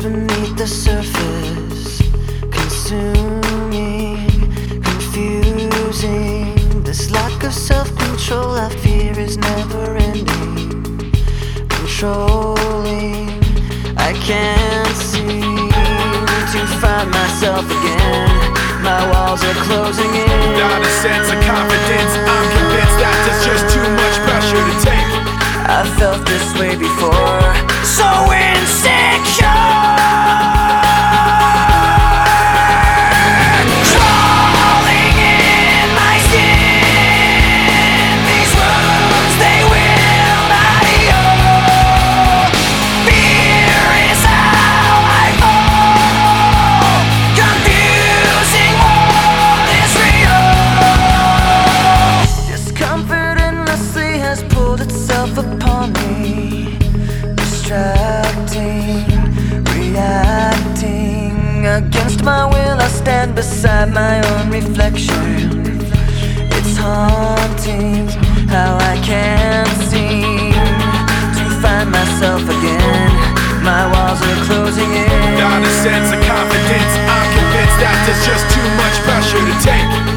beneath the surface, consuming, confusing. This lack of self-control I fear is never ending, controlling. I can't seem to find myself again. My walls are closing in. Without a sense of confidence, I'm convinced that there's just too much pressure to take. I felt this way before, so insecure. Crawling in my skin, these wounds they will not heal. Fear is how I fall, confusing what is real. Discomfort endlessly has pulled itself upon me, distracting, reacting. Against my will I stand beside my own reflection. It's haunting how I can't seem to find myself again. My walls are closing in. Without a sense of confidence, I'm convinced that there's just too much pressure to take.